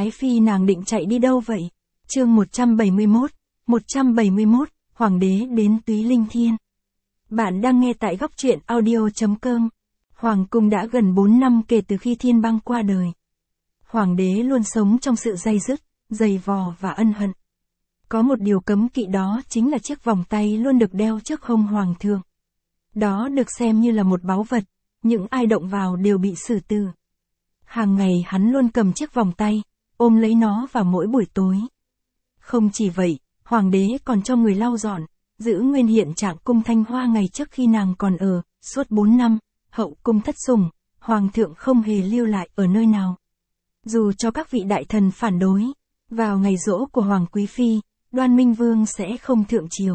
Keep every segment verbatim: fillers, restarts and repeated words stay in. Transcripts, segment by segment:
Ái Phi nàng định chạy đi đâu vậy? Chương một trăm bảy mươi mốt, một trăm bảy mươi mốt, Hoàng đế đến Túy Linh Thiên. Bạn đang nghe tại góc truyện audio chấm com. Hoàng cung đã gần bốn năm kể từ khi Thiên Băng qua đời. Hoàng đế luôn sống trong sự day dứt, dày vò và ân hận. Có một điều cấm kỵ, đó chính là chiếc vòng tay luôn được đeo trước hông hoàng thượng. Đó được xem như là một báu vật, những ai động vào đều bị xử tử. Hàng ngày hắn luôn cầm chiếc vòng tay, ôm lấy nó vào mỗi buổi tối. Không chỉ vậy, hoàng đế còn cho người lau dọn, giữ nguyên hiện trạng cung Thanh Hoa ngày trước khi nàng còn ở, suốt bốn năm, hậu cung thất sủng, hoàng thượng không hề lưu lại ở nơi nào. Dù cho các vị đại thần phản đối, vào ngày giỗ của Hoàng Quý Phi, Đoan Minh Vương sẽ không thượng triều,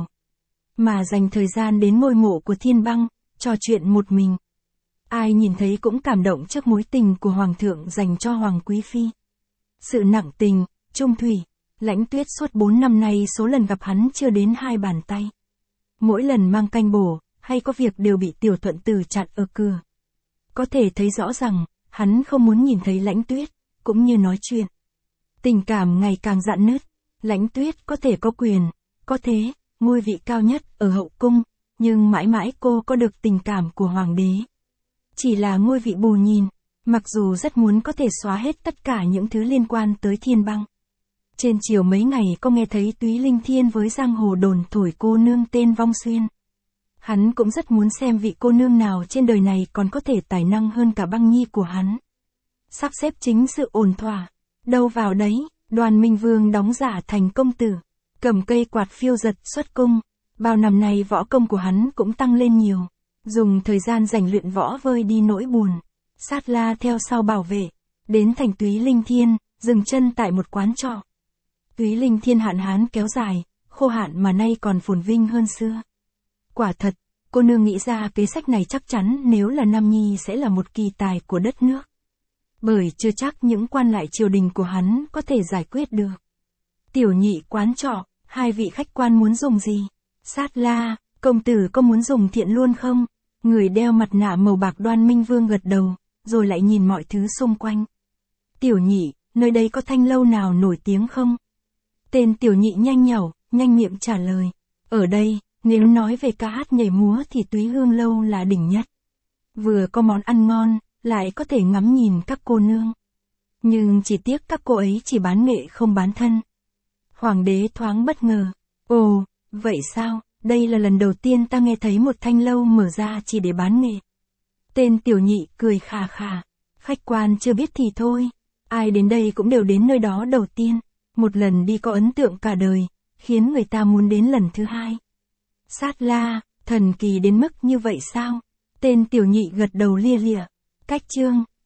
mà dành thời gian đến ngôi mộ của Thiên Băng, trò chuyện một mình. Ai nhìn thấy cũng cảm động trước mối tình của Hoàng thượng dành cho Hoàng Quý Phi. Sự nặng tình, trung thủy, Lãnh Tuyết suốt bốn năm nay số lần gặp hắn chưa đến hai bàn tay. Mỗi lần mang canh bổ, hay có việc đều bị Tiểu Thuận Tử chặn ở cửa. Có thể thấy rõ rằng, hắn không muốn nhìn thấy Lãnh Tuyết, cũng như nói chuyện. Tình cảm ngày càng rạn nứt, Lãnh Tuyết có thể có quyền, có thế, ngôi vị cao nhất ở hậu cung, nhưng mãi mãi cô có được tình cảm của Hoàng đế. Chỉ là ngôi vị bù nhìn, mặc dù rất muốn có thể xóa hết tất cả những thứ liên quan tới Thiên Băng. Trên chiều mấy ngày có nghe thấy Túy Linh Thiên với giang hồ đồn thổi cô nương tên Vong Xuyên. Hắn cũng rất muốn xem vị cô nương nào trên đời này còn có thể tài năng hơn cả Băng Nhi của hắn. Sắp xếp chính sự ổn thỏa, đâu vào đấy, Đoan Minh Vương đóng giả thành công tử, cầm cây quạt phiêu giật xuất cung. Bao năm nay võ công của hắn cũng tăng lên nhiều, dùng thời gian rảnh luyện võ vơi đi nỗi buồn. Sát La theo sau bảo vệ, đến thành Túy Linh Thiên, dừng chân tại một quán trọ. Túy Linh Thiên hạn hán kéo dài, khô hạn mà nay còn phồn vinh hơn xưa. Quả thật, cô nương nghĩ ra kế sách này chắc chắn nếu là Nam Nhi sẽ là một kỳ tài của đất nước. Bởi chưa chắc những quan lại triều đình của hắn có thể giải quyết được. Tiểu nhị quán trọ, hai vị khách quan muốn dùng gì? Sát La, công tử có muốn dùng thiện luôn không? Người đeo mặt nạ màu bạc Đoan Minh Vương gật đầu, rồi lại nhìn mọi thứ xung quanh. Tiểu nhị, nơi đây có thanh lâu nào nổi tiếng không? Tên tiểu nhị nhanh nhảu, nhanh miệng trả lời. Ở đây, nếu nói về ca hát nhảy múa thì Túy Hương lâu là đỉnh nhất. Vừa có món ăn ngon, lại có thể ngắm nhìn các cô nương. Nhưng chỉ tiếc các cô ấy chỉ bán nghệ không bán thân. Hoàng đế thoáng bất ngờ. Ồ, vậy sao? Đây là lần đầu tiên ta nghe thấy một thanh lâu mở ra chỉ để bán nghệ. Tên tiểu nhị cười khà khà. Khách quan chưa biết thì thôi. Ai đến đây cũng đều đến nơi đó đầu tiên. Một lần đi có ấn tượng cả đời, khiến người ta muốn đến lần thứ hai. Sát La, thần kỳ đến mức như vậy sao? Tên tiểu nhị gật đầu lia lịa. Cách chương.